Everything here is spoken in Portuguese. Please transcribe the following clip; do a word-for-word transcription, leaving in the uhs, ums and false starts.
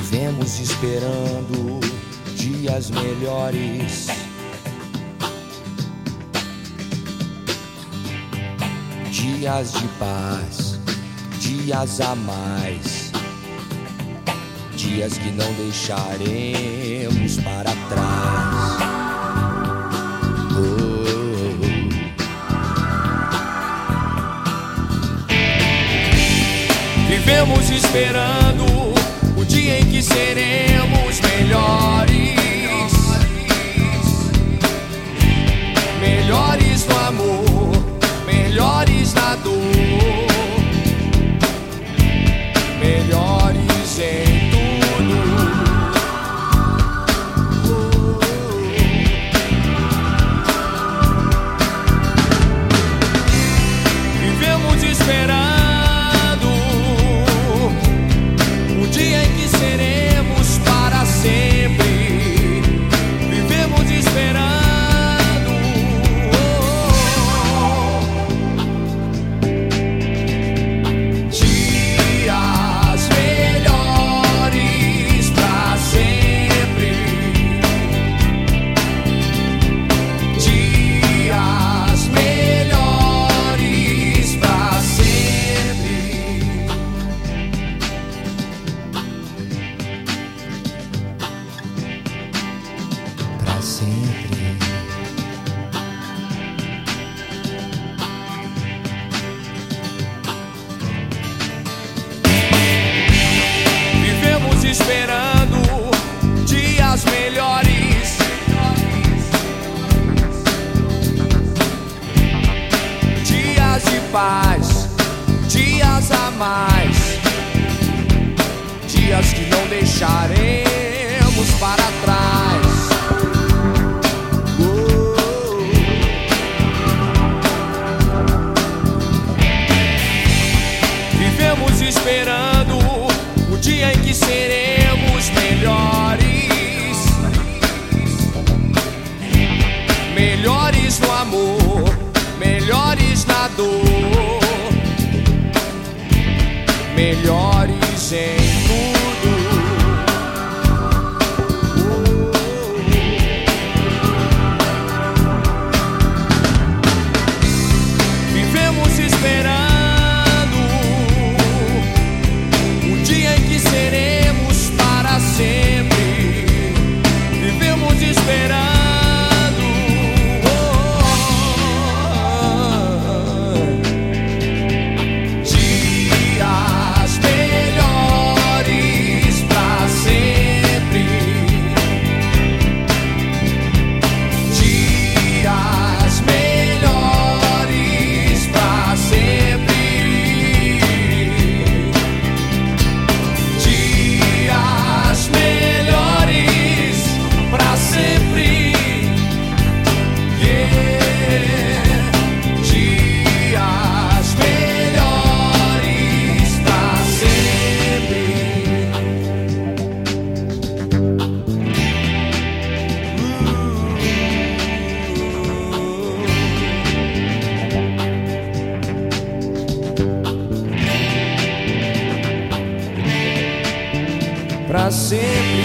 Vivemos esperando dias melhores, dias de paz, dias a mais, dias que não deixaremos para trás. Oh, oh. Vivemos esperando o dia em que seremos melhores, melhores no amor, melhores na dor, melhores em tudo. Vivemos esperando o dia em que seremos para sempre. Vivemos esperando sempre. Vivemos esperando dias melhores, dias de paz, dias a mais, dias que não deixaremos para trás. Esperando o dia em que seremos melhores, melhores no amor, melhores na dor, melhores em tudo. Vivemos esperando seremos para sempre. Vivemos esperando oh, oh, oh. Dias melhores para sempre. Dias melhores para sempre. Pra sempre.